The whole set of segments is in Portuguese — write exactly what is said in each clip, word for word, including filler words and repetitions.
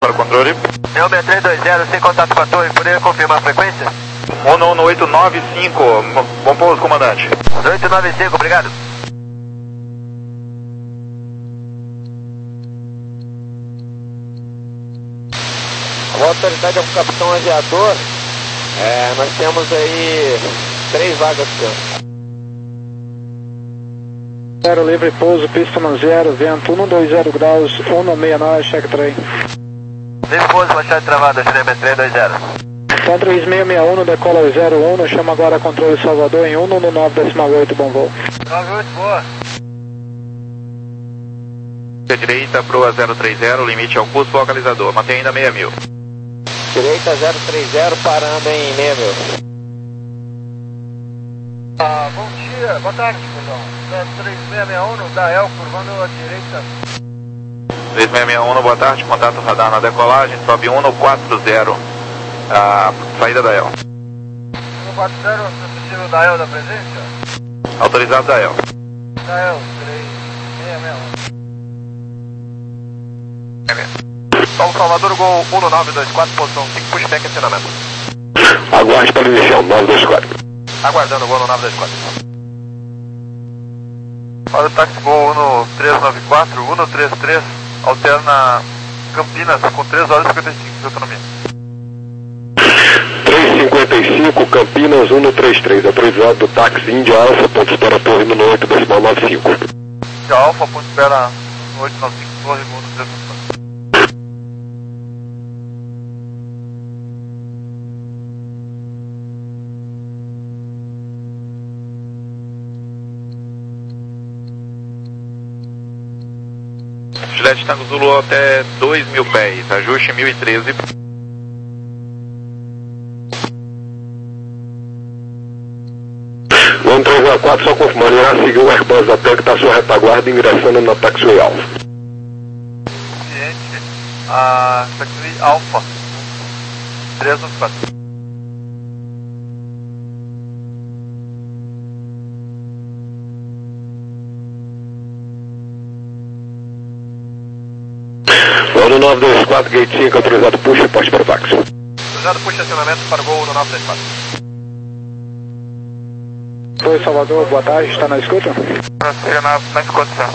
Para o controle. Neo seis três dois zero, sem contato com a torre, poderia confirmar a frequência? um um oito nove cinco, bom pouso, comandante. oito nove cinco, obrigado. Boa autoridade ao capitão aviador, é, nós temos aí três vagas campo. Zero livre pouso, pista no zero, vento um dois zero graus, um seis nove, check trem. Livre pouso, machado travada, Juliana seis três dois zero. São três seis seis um, decola zero um, chama agora controle Salvador em um um nove oito, bom voo. nove oito, boa. Direita, proa zero três zero, limite ao curso localizador, mantém ainda seis mil. Direita zero três zero, parando em seis mil. Ah, bom dia, boa tarde, perdão. zero três seis seis um, da El, curvando à direita. três seis seis um, boa tarde, contato radar na decolagem, sobe um quatro zero, a saída da El. um quatro zero, possível da El da presença? Autorizado da El. Da El, três seis seis um. São Salvador, Gol um nove dois quatro, posição cinco, pushback, acionamento. Aguarde para o inicial, nove dois quatro. Aguardando o Gol no nove dois quatro. Olha o táxi Gol um três nove quatro, um três três, alterna Campinas com três horas e cinquenta e cinco de autonomia. três cinquenta e cinco, Campinas um três três, autorizado do táxi Índia Alfa, ponto espera torre no oito decimal nove cinco. Índia Alfa, ponto espera no oito nove cinco, torre Gol no três nove quatro. Juliette Tango Zulu até dois mil pés, ajuste mil e treze. um três quatro, só confirmando, irá seguir o Airbus da TAC, está sua retaguarda ingressando na taxiway Alfa. Ciente, a taxiway Alfa, três nove quatro. um nove dois quatro, gate cinco, autorizado puxa e poste para o táxi. Autorizado puxa acionamento para o Gol no nove dois quatro. Oi, Salvador, boa tarde, está na escuta? Você na, na escuta, senhor.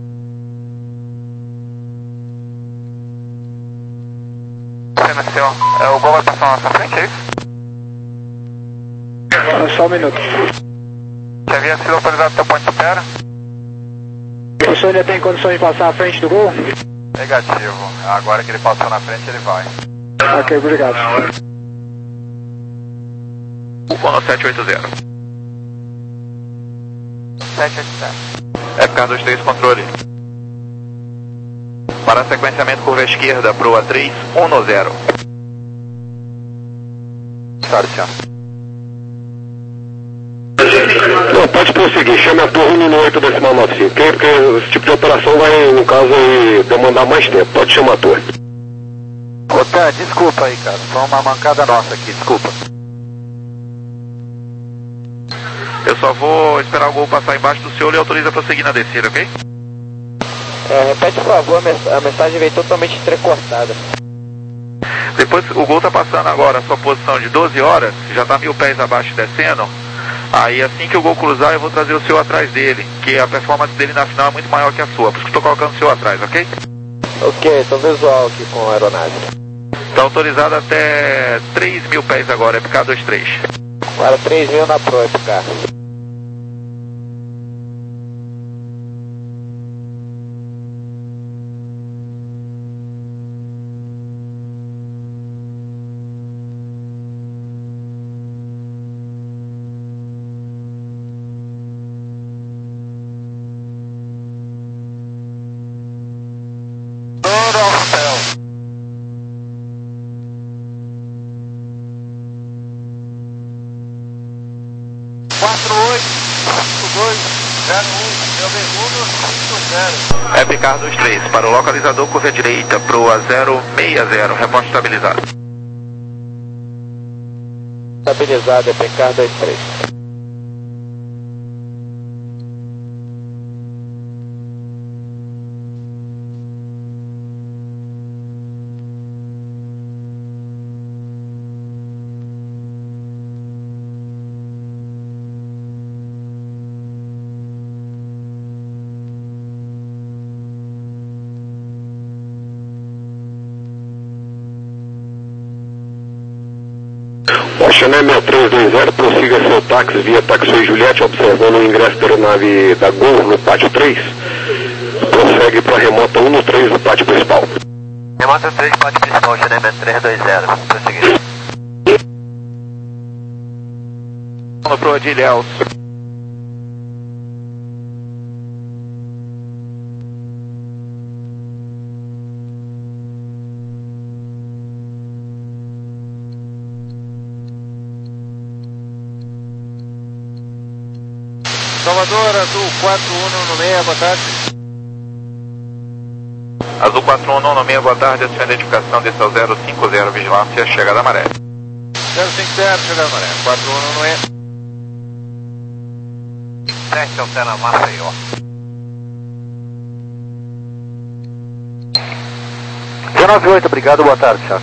Você nasceu. É, o Gol vai passar na nossa frente, é isso? Ah, só um minuto. Já havia sido autorizado até o ponto de espera? O senhor ainda tem condições de passar à frente do Gol? Negativo. Agora que ele passou na frente, ele vai. Ok, obrigado. Uno sete oito zero. sete oito sete. F K vinte e três, controle. Para sequenciamento curva esquerda, proa três um zero. Claro, senhor. Não, pode prosseguir, chame a torre no oito decimal nove cinco, porque, porque esse tipo de operação vai, no caso, aí, demandar mais tempo. Pode chamar a torre. Ô, Tan, desculpa aí, cara. Foi uma mancada nossa aqui, desculpa. Eu só vou esperar o Gol passar embaixo do senhor e autoriza a prosseguir na descida, ok? É, repete por favor, a, mens a mensagem veio totalmente entrecortada. Depois o Gol tá passando agora a sua posição de doze horas, já tá mil pés abaixo descendo. Aí assim que o Gol cruzar, eu vou trazer o seu atrás dele, que a performance dele na final é muito maior que a sua, por isso que eu tô colocando o seu atrás, ok? Ok, tô visual aqui com a aeronave. Tá autorizado até três mil pés agora, é P K vinte e três. Agora três mil na Pro, F K. quatro oito dois zero um, meu segundo cinco zero. F K vinte e três, para o localizador curva direita, proa zero seis zero, reporte estabilizado. Estabilizado, F K vinte e três. Oceané seis três dois zero, prossiga seu táxi via Taxiway Juliette, observando o ingresso da aeronave da Gol no pátio três. Prossegue para a remota um no três do pátio principal. Remota três, pátio principal, Oceané seis três dois zero. Prosseguir. No pro Adilhaus. Salvador, Azul quatro um no meia, boa tarde. Azul quatro um no meia, boa tarde. A sua identificação desse é o zero cinco zero, vigilância, chegada da maré. zero cinco zero, chegada da maré. quatro um no meia. sete altera Maceió. nove oito, obrigado, boa tarde, Charles.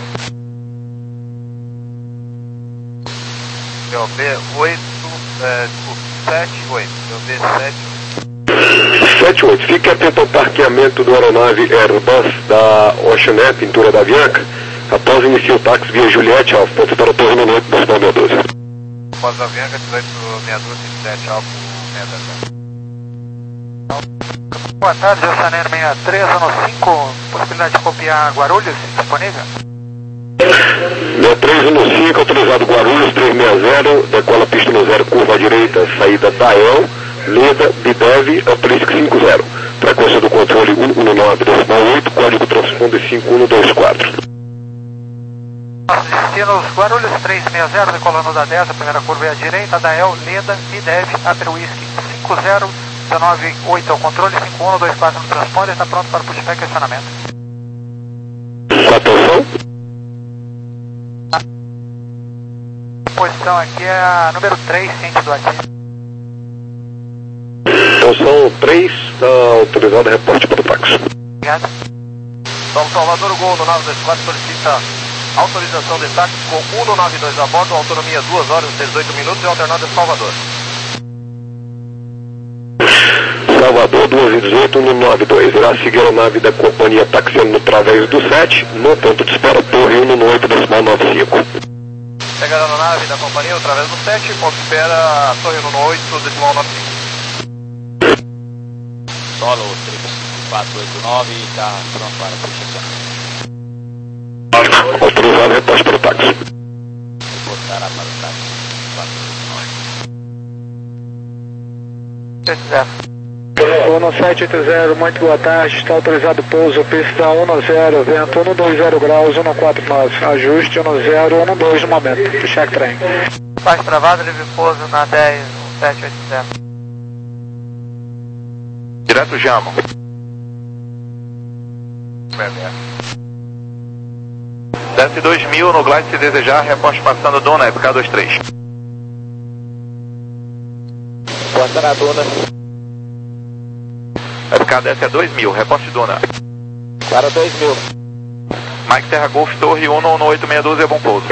B oito, é, desculpa, sete oito, B sete. sete oito, fique atento ao parqueamento do aeronave Airbus da Oceané, pintura da Avianca. Após iniciar o táxi via Juliette, Alfa, ponto para a torre no noite, Boston seis doze. Após a Avianca, dezoito sessenta e dois, vinte e sete, Alfa, sessenta e dois. Boa tarde, Oceané sessenta e três, ano cinco, possibilidade de copiar Guarulhos, disponível? seis três um cinco, autorizado Guarulhos, três seis zero, decola pista no zero, curva à direita, saída Tael, Leda, Bidev, Aprisco cinco zero. Frequência do controle um um nove decimal oito, código transponder cinco um dois quatro. Nossos destinos, Guarulhos três seis zero, decolando da dez, a primeira curva é à direita, Dael, Leda, Bidev, Aprisco cinco zero, dezenove oito ao controle, cinco um dois quatro no transponder, está pronto para pushback e acionamento. Atenção. A posição aqui é a número três, ciente do ativo. Posição três, está autorizado reporte para o táxi. Obrigado. São Salvador, Gol no nove dois quatro solicita autorização de táxi com um no nove dois a bordo, autonomia duas horas e dezoito minutos e alternado em Salvador. Salvador duas e dezoito, um nove dois. Irá seguir a nave da companhia taxiando no través do sete, no ponto de espera, torre um oito decimal nove cinco. Chegada na nave da companhia através do sete, ponto de espera, torre um oito decimal nove cinco. Solo três quatro oito nove, está pronto para puxar. Autorizado reporte para o táxi. Reportará para o táxi quatro oito nove. Uno sete oito zero, muito boa tarde, está autorizado pouso, pista um zero, vento um dois zero graus, um quatro nove, ajuste um zero um dois no momento, check trem. Faz travado, livre pouso na dez, um sete oito zero. Direto Jamo. Desce dois mil no glide se desejar, reposte passando Dona, F K vinte e três. Porta na Duna. F K desce a dois mil, reposte Dona. Para dois mil. Mike Serra Golf, torre um no oito seis um dois, é bom pouso.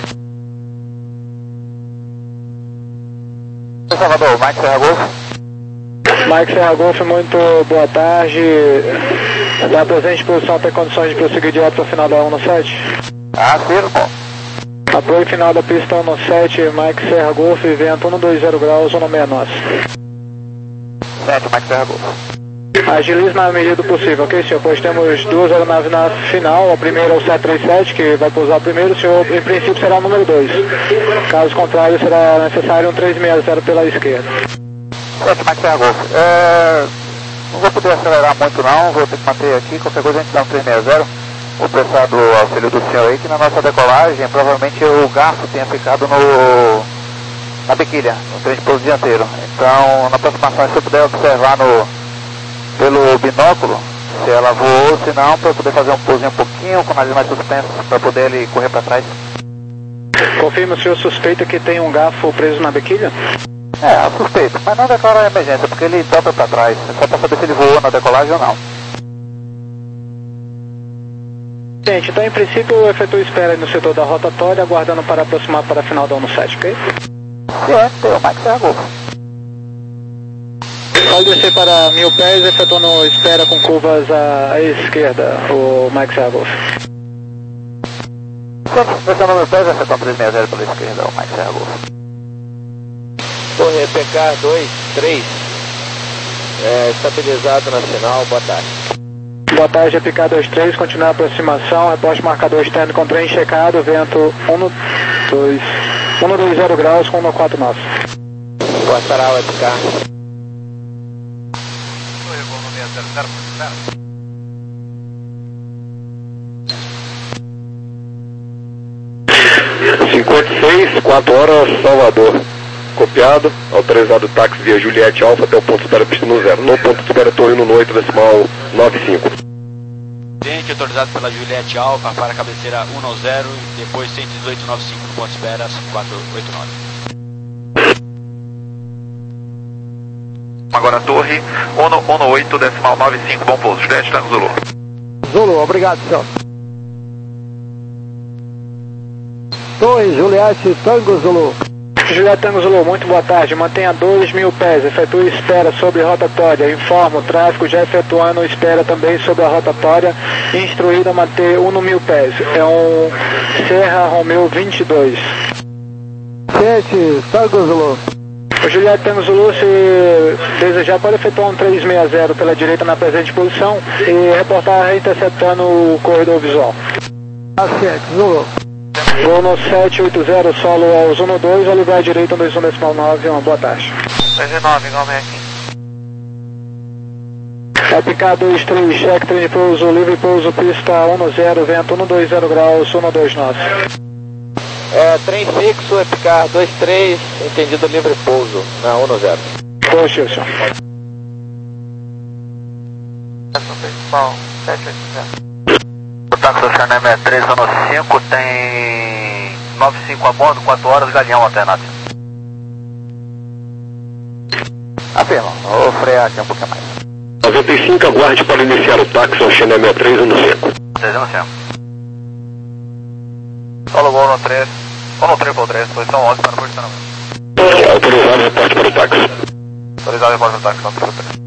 Salvador, Mike Serra Golf. Mike Serra Golf, muito boa tarde. Da presente posição tem condições de prosseguir direto para o final da um sete? Ah, sim, bom. Apoio final da pista um sete, Mike Serra Golf, vento um dois zero graus, um seis nove. sete, Mike Serra Golf. Agilize na medida do possível, ok, senhor? Pois temos duas aeronaves na final, a primeira é o sete três sete, que vai pousar primeiro, o senhor, em princípio, será o número dois. Caso contrário, será necessário um três seis zero pela esquerda. sete, Mike Serra Golf. É... Não vou poder acelerar muito não, vou ter que manter aqui, qualquer coisa a gente dá um três seis zero. Vou prestar do auxílio do senhor aí, que na nossa decolagem, provavelmente o garfo tenha ficado no... na biquilha, no trem de pouso dianteiro. Então, na aproximação, se eu puder observar no... pelo binóculo, se ela voou, se não, para eu poder fazer um pousinho um pouquinho, com o nariz mais suspenso, para poder ele correr para trás. Confirma, o senhor suspeita que tem um garfo preso na biquília? É, suspeito, mas não declara a emergência, porque ele dobra para trás, é só para saber se ele voou na decolagem ou não. Gente, então em princípio eu efetuo espera aí no setor da rotatória, aguardando para aproximar para a final da um sete, ok? Sim, é, tem o Mike Serra Golf. Pode descer para mil pés, efetuando espera com curvas à esquerda, o Mike Serra Golf. Esse número dez, acertão três seis zero pela esquerda, o Mike Serra Golf. Torre P K dois três, é, estabilizado na final, boa tarde. Boa tarde, P K dois três, continua a aproximação, reposte marcador externo com trem checado, vento um dois zero graus com um quatro nove. Boa tarde, P K. cinquenta e seis, quatro horas, Salvador. Copiado, autorizado táxi via Juliette Alfa até o ponto de espera pista no zero. No ponto de espera Torre no oito decimal nove cinco. Cliente autorizado pela Juliette Alfa para a cabeceira um zero e depois cento e dezoito noventa e cinco no ponto de espera quatro oito nove. Agora Torre um oito decimal nove cinco, bom pouso, Juliette Tango Zulu. Zulu, obrigado, senhor. Torre Juliette Tango Zulu. Juliette Tango Zulu, muito boa tarde. Mantenha dois mil pés, efetue espera sobre rotatória. Informa o tráfego já efetuando espera também sobre a rotatória. Instruído a manter um no mil pés. É um Serra Romeo vinte e dois. sete, Tango Zulu. O Juliette Tango Zulu, se desejar, pode efetuar um três seis zero pela direita na presente posição e reportar interceptando o corredor visual. sete, Zulu. Vou no sete oito zero, solo aos um dois, Oliver direito, um dois um decimal nove, uma boa tarde. dois nove, igualmente. É P K dois três, check, trem pouso, livre pouso, pista um zero, vento um dois zero graus, um dois nove. É, trem fixo, E P K dois três, entendido livre pouso, na um zero. Positivo, senhor. Principal, sete oito zero. O táxi do Channel sessenta e três, ano cinco, tem nove cinco a bordo, quatro horas, Galeão alternativo. Afirma, vou frear aqui um pouquinho mais. noventa e cinco, aguarde para iniciar o táxi ao Channel sessenta e três, ano cinco. três ano cinco. Solo Gol no três, ou no três três, posição onze para o posicionamento. Autorizado, reporte para o táxi. Autorizado, reporte para o táxi, no três três.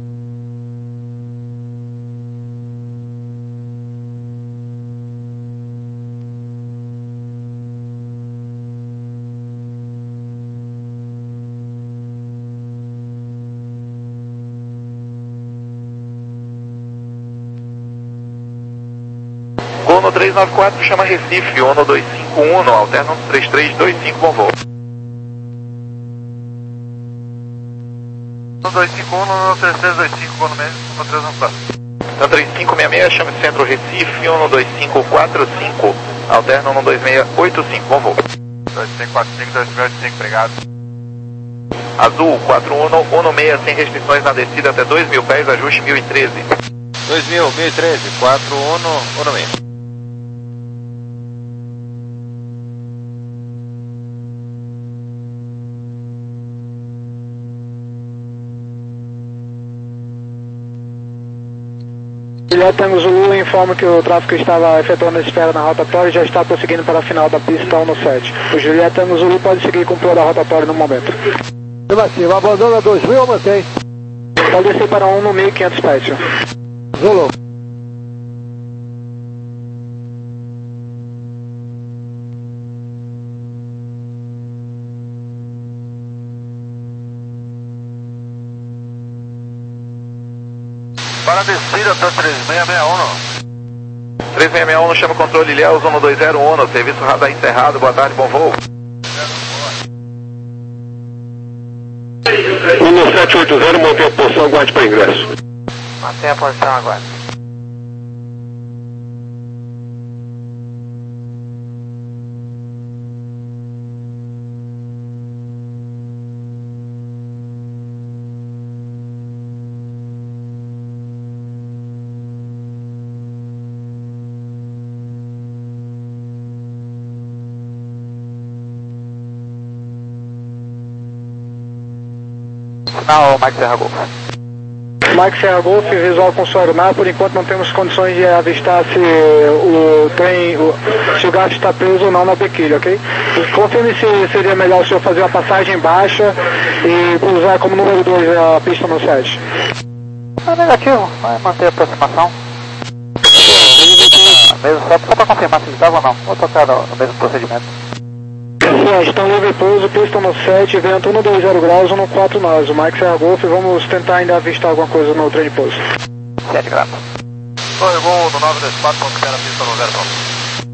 Gol no três nove quatro, chama Recife, um dois cinco um, alterna um três três dois cinco, bom voo. um dois cinco um, no três três dois cinco, gol no meio, no três um quatro. Então três cinco seis seis, chama Centro Recife, um dois cinco quatro cinco, alterna um dois seis oito cinco, bom voo. dois cinco quatro cinco, dois cinco oito cinco, obrigado. Azul, quatro um um seis, sem restrições na descida até dois mil pés, ajuste mil e treze. dois mil, mil e treze, quatro um um seis. Juliette Tango Zulu informa que o tráfego estava efetuando a espera na rotatória e já está prosseguindo para a final da pista um sete. O Juliette Tango Zulu pode seguir com toda a rotatória no momento. Afirmativa, abandona dois mil, mantém. Pode descer para um no mil e quinhentos pés, senhor. Zulu. Para a descida da três seis seis um. três seis seis um, chama controle Ilhéus, um dois zero um, serviço radar encerrado, boa tarde, bom voo. um sete oito zero, mantém a posição, aguarde para ingresso. Mantenha a posição agora. Não, Mike Serra Golf. Mike Serra Golf, visual com sua aeronave, por enquanto não temos condições de avistar se o trem, o, se o gato está preso ou não na bequilha, ok? Confirme se seria melhor o senhor fazer uma passagem baixa e usar como número dois a pista no sete. É negativo, vai manter a aproximação. mesmo, só, só para confirmar se ele estava ou não. Vou tocar no, no mesmo procedimento. Sim, estão livre pouso, pista no sete, vento um dois zero graus, um quatro nove. O Mike Serra Golf, vamos tentar ainda avistar alguma coisa no trem de pouso. sete graus. Torre Gol do nove dois quatro, confere a pista no zero ponto.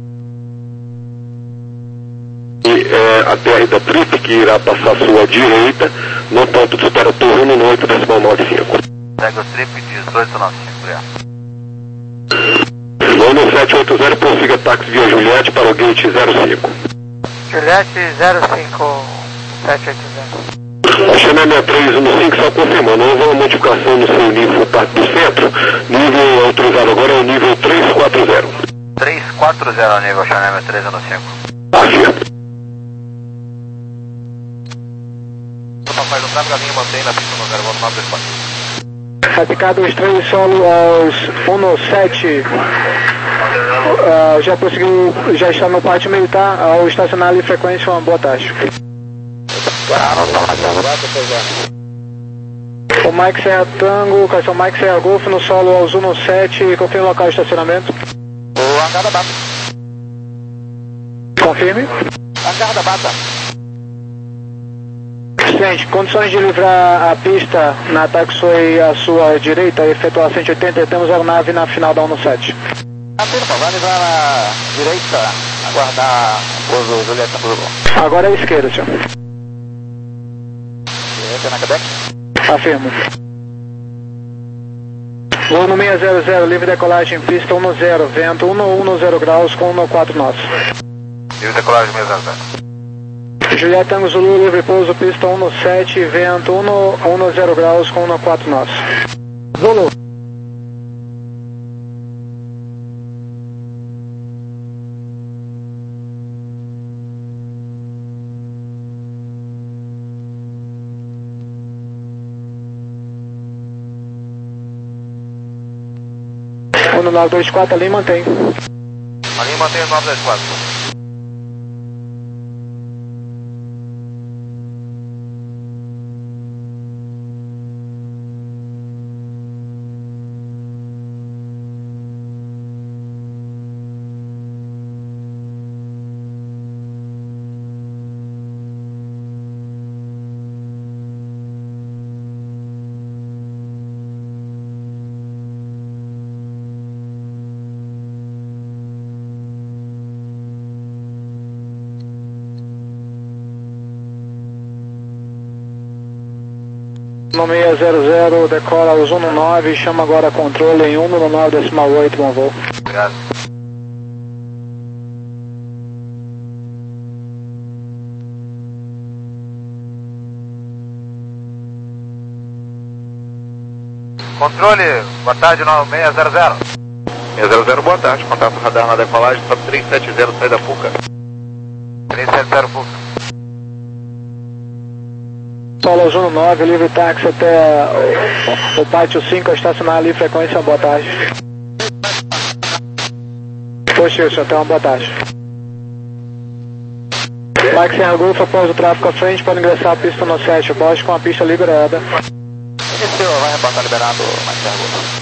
E é, a T R da Trip que irá passar à sua direita no ponto de espera turno no oito decimal nove cinco. Segue o Trip dezoito noventa e cinco, obrigado. London sete oito zero, prossiga táxi via Juliette para o gate zero cinco. Juliette zero cinco sete oito zero. A China sessenta e três um cinco só confirmando, houve uma modificação no seu nível parte do centro, nível autorizado agora é o nível três quatro zero. três quatro zero, nível China três um cinco. Afirma. Papai do tráfego, a linha mantém na pista no zero ponto nove dois quatro. Radicar dois três, solo aos um sete. Uh, já conseguiu, já está no pátio militar, ao estacionar ali frequência, uma boa taxa. O Mike Serra Tango, cação Mike Serra Golf no solo aos um sete, confirme o local de estacionamento. O hangar da Bata. Confirme. Hangar da Bata. Excelente, condições de livrar a pista na taxiway à sua direita, efetuar cento e oitenta, temos a aeronave na final da um sete. Afirma, vai livrar na direita, aguardar o pouso Juliette Tango Zulu. Agora é a esquerda, senhor. Direita na Quebec. Afirmo. Voo no seis zero zero, livre decolagem, pista um zero, vento um zero graus com um quatro nove. Livre decolagem seis zero zero. Juliette Tango Zulu, livre pouso, pista um sete, vento um zero graus com um quatro nove. Zulu. um nove dois quatro, a linha mantém. A linha mantém o nove dois quatro. No seis zero zero, decola aos um nove, chama agora controle em um nove decimal oito, bom voo. Obrigado. Controle, boa tarde, no seis zero zero. seis zero zero, boa tarde, contato radar na decolagem, top três sete zero, sai da Fuca. três sete zero, Fuca. Solo aos um nove, livre táxi até o, o pátio cinco, estacionar ali, frequência, boa tarde. Poxa, senhor, até uma boa tarde. Mike Serra Golf, após o tráfego à frente, pode ingressar a pista no sete, bote com a pista liberada. Iniciou, vai reportar liberado, Mike Serra Golf.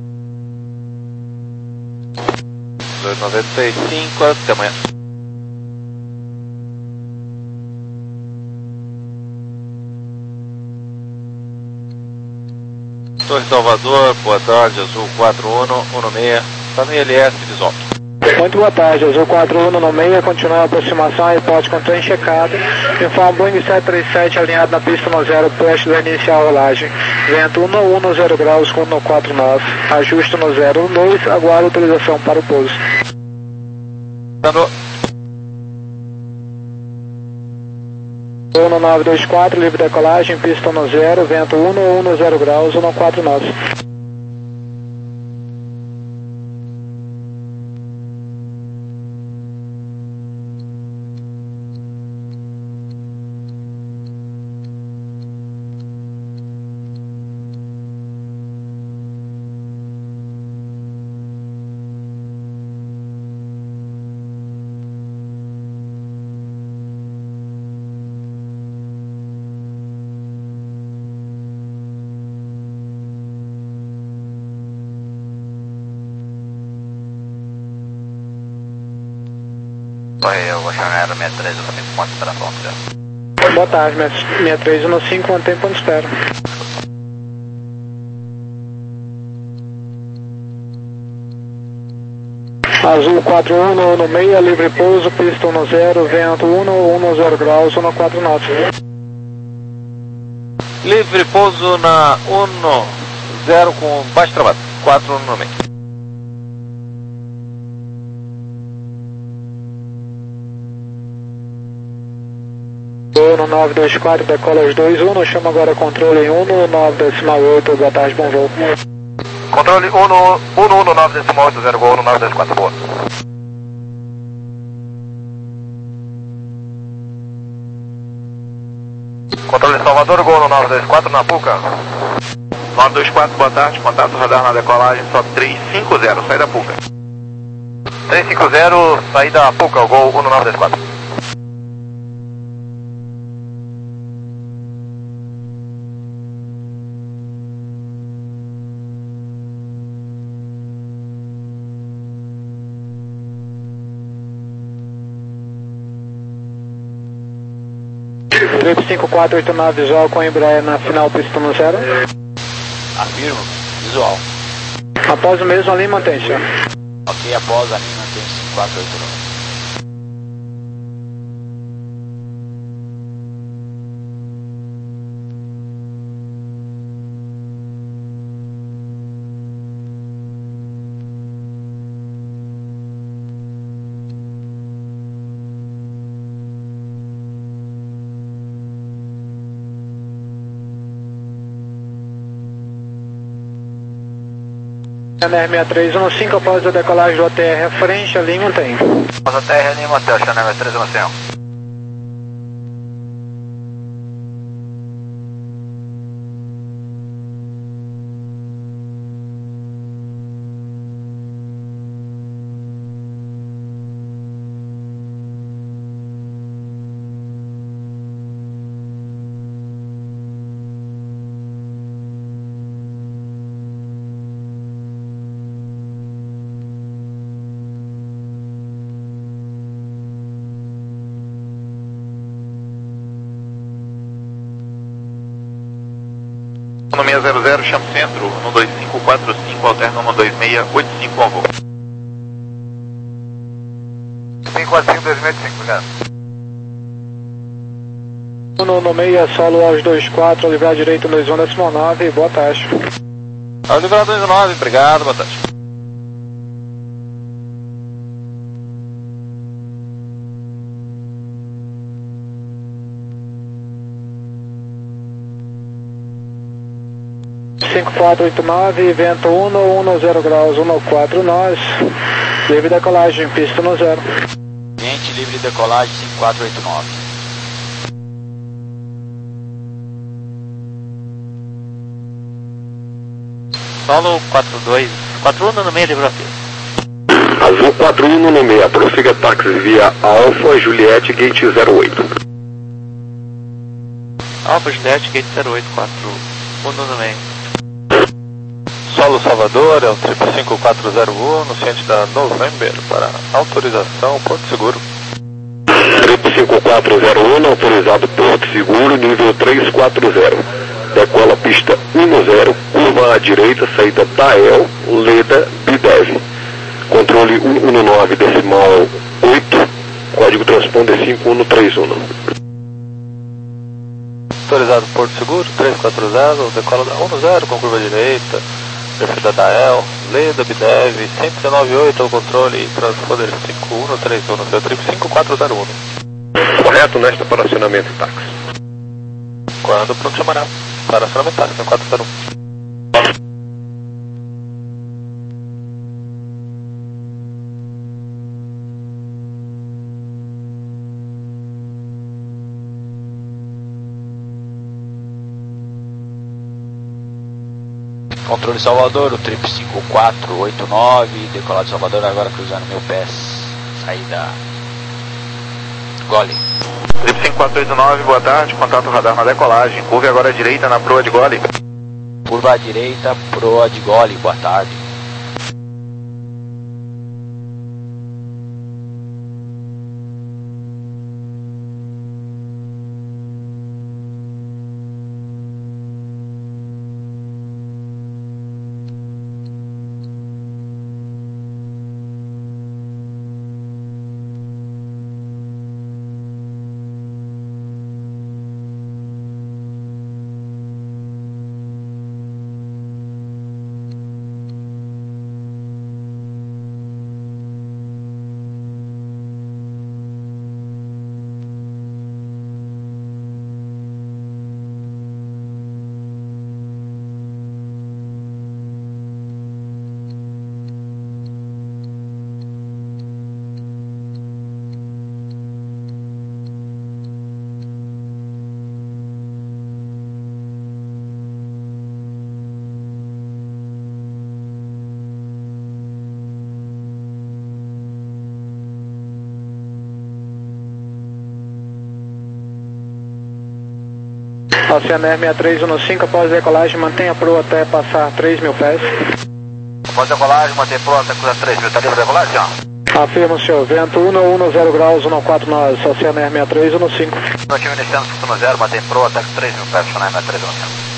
dois noventa e cinco, até amanhã. Torre Salvador, boa tarde, Azul quatro um um seis, está no I L S, Visol. Muito boa tarde, Azul quatro um no meio, continua a aproximação, reporte com trem checado. Informa Boeing sete três sete alinhado na pista no zero, prestes a iniciar a rolagem. Vento um zero graus com um quatro nove, ajuste no zero dois, aguarda autorização para o pouso. um nove dois quatro, livre decolagem, pista no zero, vento um zero graus, um quatro nove. Correio, vou chamar a sessenta e três, eu também ponto de esperação, já. Boa tarde, sessenta e três um cinco, mantém ponto de espera. Azul quatro um no meia, livre pouso, pista um zero, vento um, zero graus, um quatro nove. Livre pouso na um zero com baixo travado, quatro no meio. um nove dois quatro, decola os dois um, chama agora controle um nove decimal oito, boa tarde, bom voo. Controle um um nove decimal oito, zero gol, um nove dois quatro, boa. Controle Salvador, gol no nove dois quatro, na Puca. nove dois quatro, boa tarde, contato radar na decolagem, só três cinco zero, sai da Puca. três cinco zero, saída Puca, gol um nove dois quatro. Trip cinco quatro oito nove, visual com Embraer na final, pista no zero. Afirmo, visual. Após o mesmo, a linha mantém-se. Ok, após a linha mantém-se cinco quatro oito nove. N R sessenta e três um cinco, após a decolagem do O T R à frente, a linha mantém. Após a T R, a linha mantém, Chanel três um cinco. Autonomia zero zero, chamo centro, um dois cinco quatro cinco, alterna um dois seis oito cinco, bom voo. cinco quatro cinco dois seis oito cinco, obrigado. um no meia, solo aos dois quatro, livrar direito dois um decimal nove, boa tarde. Ao livrar dois nove, obrigado, boa tarde. cinco quatro oito nove, vento um, um zero graus, um quatro nós, livre decolagem, pista no zero. Ambiente livre decolagem cinco quatro oito nove. Solo quatro dois, quatro um no meio, livre aqui. Azul quatro um no meio, prossiga táxi via Alfa Juliette Gate zero oito. Alfa Juliette Gate zero oito, quatro um no meio. Solo Salvador, é o trip cinco quatro zero um, no ciente da November, para autorização Porto Seguro. Trip cinco quatro zero um, autorizado Porto Seguro, nível três quatro zero. Decola pista um zero, curva à direita, saída Dael, Leda, Bidev. Controle um um nove decimal oito, código transponder cinco um três um. Autorizado Porto Seguro, três quatro zero, decola da um zero com curva direita. Perfil da Dael, Leda, Bidev, cento e dezenove ponto oito ao controle, transponder cinco um três um, no seu trip cinco quatro zero um. Correto nesta para acionamento táxi. Quando pronto chamará para acionamento táxi, cinco quatro zero um. Controle Salvador, o trip cinco quatro oito nove, decolado de Salvador, agora cruzando meu pés, saída Gole. Trip cinco quatro oito nove, boa tarde, contato radar na decolagem, curva agora à direita na proa de Gole. Curva à direita, proa de Gole, boa tarde. Oceaner sessenta e três quinze, após decolagem, mantenha pro até passar três mil pés. Após decolagem, mantenha pro até cruzar três mil, tá livre a decolagem, ó? Afirma, senhor, vento um zero graus, um quatro nove, Oceaner sessenta e três quinze. Notivo iniciando, fluxo zero, mantém pro até três mil pés, Oceaner sessenta e três quinze.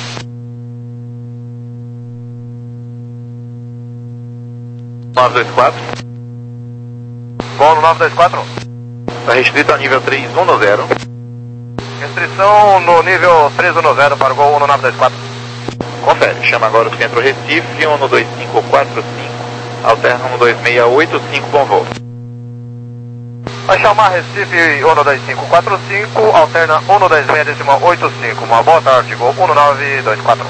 nove dois quatro. Gol no nove dois quatro. Está restrito ao nível três um zero. Restrição no nível três um zero para o Gol um no nove dois quatro. Confere, chama agora o centro Recife, um dois cinco quatro cinco, alterna um dois seis oito cinco, bom voo. Vai chamar Recife um dois cinco quatro cinco, alterna um dois seis oito cinco. Uma boa tarde, Gol um nove dois quatro.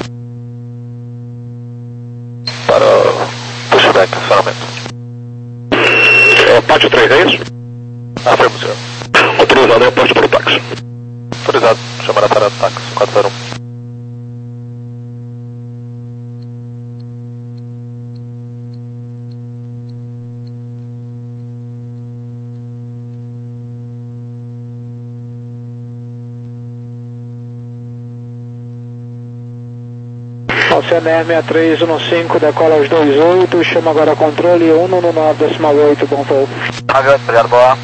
Para pushback, acionamento. É, pátio três, é isso? Afirmo, senhor. Autorizado é posto para o táxi. Autorizado, chamar a parada táxi, quatro zero um. Oceaner sessenta e três quinze, decola aos dois oito, chama agora controle um no nove oito, bom voo. nove oito, obrigado, boa.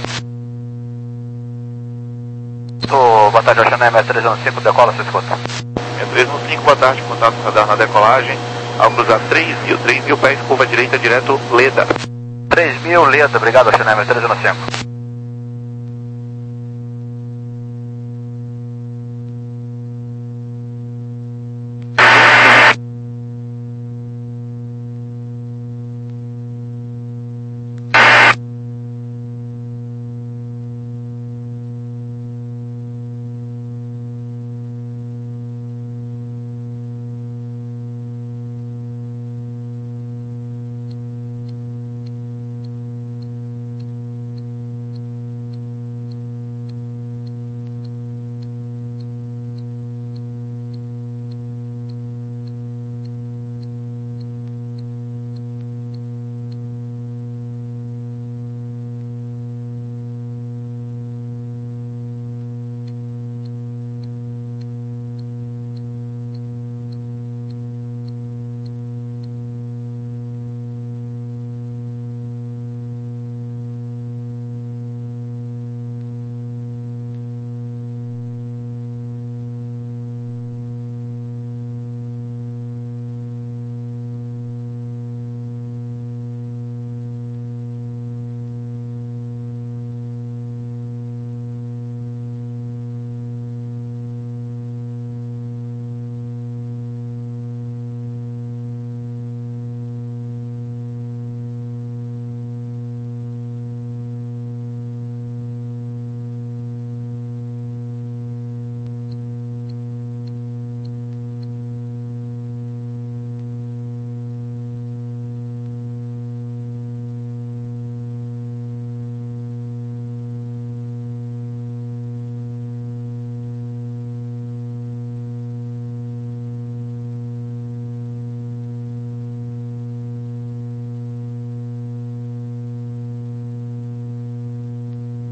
Boa tarde, Oceaner sessenta e três quinze, decola, você escuta. sessenta e três quinze, boa tarde, contato com radar na decolagem, ao cruzar três mil, três mil pés, curva direita, direto, Leda. três mil, Leda, obrigado, Oceaner sessenta e três quinze.